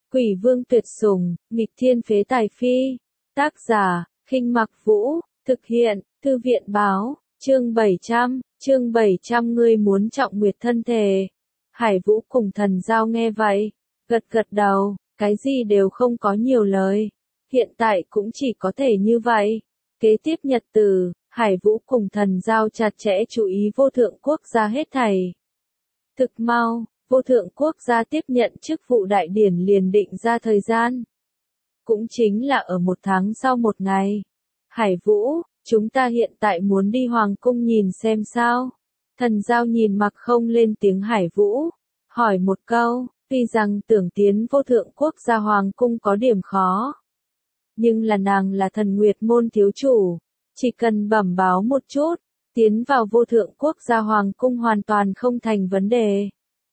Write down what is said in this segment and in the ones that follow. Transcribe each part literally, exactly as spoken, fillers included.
Quỷ vương tuyệt sủng, nghịch thiên phế tài phi. Tác giả, Khinh Mặc Vũ, thực hiện, Thư viện báo, chương bảy trăm, chương bảy trăm ngươi muốn trọng nguyệt thân thể. Hải Vũ cùng Thần Giao nghe vậy, gật gật đầu, cái gì đều không có nhiều lời. Hiện tại cũng chỉ có thể như vậy. Kế tiếp nhật tử, Hải Vũ cùng Thần Giao chặt chẽ chú ý vô thượng quốc gia hết thảy. Thực mau, vô thượng quốc gia tiếp nhận chức vụ đại điển liền định ra thời gian. Cũng chính là ở một tháng sau một ngày. Hải Vũ, chúng ta hiện tại muốn đi hoàng cung nhìn xem sao. Thần Giao nhìn mặc không lên tiếng Hải Vũ, hỏi một câu, tuy rằng tưởng tiến vô thượng quốc gia hoàng cung có điểm khó. Nhưng là nàng là thần nguyệt môn thiếu chủ, chỉ cần bẩm báo một chút, tiến vào vô thượng quốc gia hoàng cung hoàn toàn không thành vấn đề.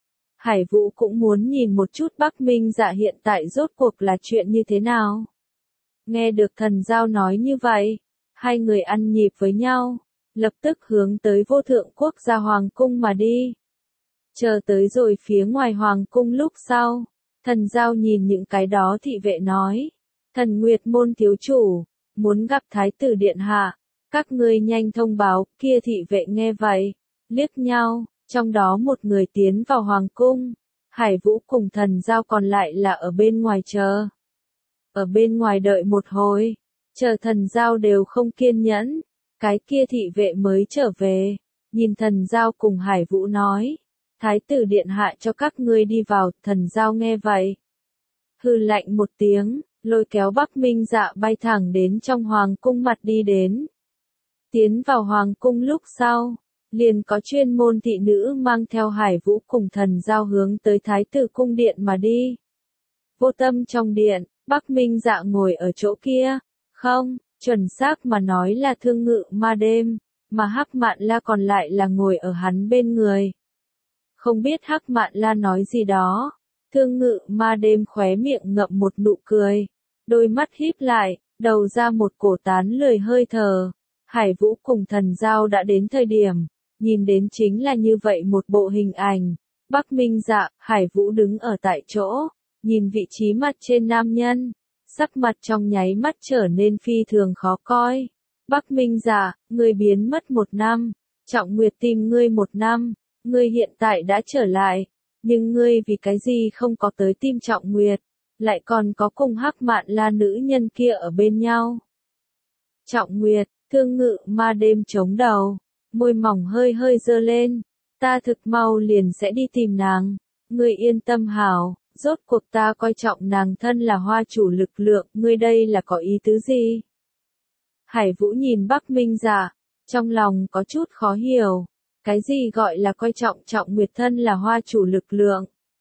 Hải Vũ cũng muốn nhìn một chút Bắc Minh Dạ hiện tại rốt cuộc là chuyện như thế nào. Nghe được Thần Giao nói như vậy, hai người ăn nhịp với nhau, lập tức hướng tới vô thượng quốc gia hoàng cung mà đi. Chờ tới rồi phía ngoài hoàng cung lúc sau, Thần Giao nhìn những cái đó thị vệ nói, thần nguyệt môn thiếu chủ, muốn gặp thái tử điện hạ, các ngươi nhanh thông báo. Kia thị vệ nghe vậy, liếc nhau, trong đó một người tiến vào hoàng cung, Hải Vũ cùng Thần Giao còn lại là ở bên ngoài chờ. Ở bên ngoài đợi một hồi, chờ Thần Giao đều không kiên nhẫn, cái kia thị vệ mới trở về, nhìn Thần Giao cùng Hải Vũ nói, thái tử điện hạ cho các ngươi đi vào. Thần Giao nghe vậy, hừ lạnh một tiếng, lôi kéo Bắc Minh Dạ bay thẳng đến trong hoàng cung mặt đi đến. Tiến vào hoàng cung lúc sau, liền có chuyên môn thị nữ mang theo Hải Vũ cùng Thần Giao hướng tới thái tử cung điện mà đi. Vô Tâm trong điện, Bắc Minh Dạ ngồi ở chỗ kia, không, chuẩn xác mà nói là Thương Ngự Ma Đêm, mà Hắc Mạn La còn lại là ngồi ở hắn bên người. Không biết Hắc Mạn La nói gì đó, Thương Ngự Ma Đêm khóe miệng ngậm một nụ cười, đôi mắt híp lại, đầu ra một cổ tán lười hơi thở. Hải Vũ cùng Thần Giao đã đến thời điểm, nhìn đến chính là như vậy một bộ hình ảnh. Bắc Minh Dạ, Hải Vũ đứng ở tại chỗ, nhìn vị trí mặt trên nam nhân, sắc mặt trong nháy mắt trở nên phi thường khó coi. Bắc Minh Dạ, ngươi biến mất một năm, Trọng Nguyệt tìm ngươi một năm, ngươi hiện tại đã trở lại, nhưng ngươi vì cái gì không có tới tìm Trọng Nguyệt, lại còn có cùng Hắc Mạn La nữ nhân kia ở bên nhau. Trọng Nguyệt, Thương Ngự Ma Đêm chống đầu, môi mỏng hơi hơi dơ lên, ta thực mau liền sẽ đi tìm nàng, ngươi yên tâm hảo, rốt cuộc ta coi trọng nàng thân là hoa chủ lực lượng, ngươi đây là có ý tứ gì? Hải Vũ nhìn Bắc Minh Dạ, trong lòng có chút khó hiểu, cái gì gọi là coi trọng Trọng Nguyệt thân là hoa chủ lực lượng?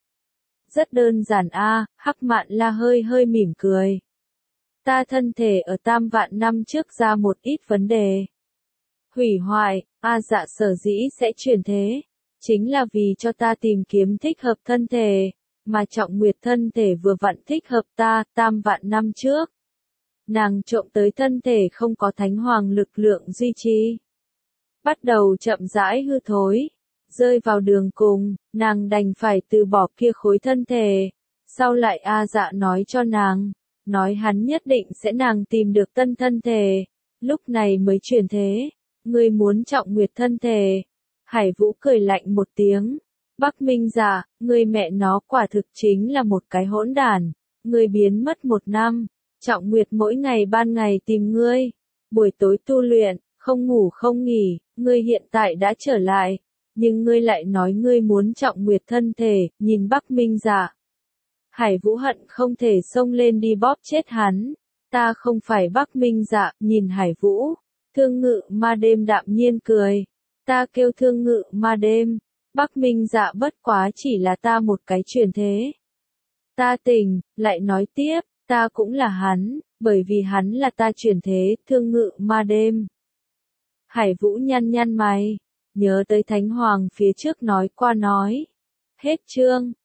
Rất đơn giản a, Hắc Mạn La hơi hơi mỉm cười. Ta thân thể ở tam vạn năm trước ra một ít vấn đề. Hủy hoại, A Dạ sở dĩ sẽ chuyển thế, chính là vì cho ta tìm kiếm thích hợp thân thể, mà Trọng Nguyệt thân thể vừa vặn thích hợp ta, tam vạn năm trước. Nàng trộm tới thân thể không có thánh hoàng lực lượng duy trì. Bắt đầu chậm rãi hư thối, rơi vào đường cùng, nàng đành phải từ bỏ kia khối thân thể. Sau lại A Dạ nói cho nàng, nói hắn nhất định sẽ nàng tìm được tân thân thể, lúc này mới chuyển thế. Ngươi muốn Trọng Nguyệt thân thể. Hải Vũ cười lạnh một tiếng. Bắc Minh Dạ, ngươi mẹ nó quả thực chính là một cái hỗn đản. Ngươi biến mất một năm, Trọng Nguyệt mỗi ngày ban ngày tìm ngươi, buổi tối tu luyện, không ngủ không nghỉ, ngươi hiện tại đã trở lại, nhưng ngươi lại nói ngươi muốn Trọng Nguyệt thân thể, nhìn Bắc Minh Dạ. Hải Vũ hận không thể xông lên đi bóp chết hắn. Ta không phải Bắc Minh Dạ, nhìn Hải Vũ. Thương Ngự Ma Đêm đạm nhiên cười. Ta kêu Thương Ngự Ma Đêm. Bắc Minh Dạ bất quá chỉ là ta một cái chuyển thế. Ta tỉnh, lại nói tiếp, ta cũng là hắn, bởi vì hắn là ta chuyển thế, Thương Ngự Ma Đêm. Hải Vũ nhăn nhăn mày, nhớ tới Thánh Hoàng phía trước nói qua nói. Hết chương.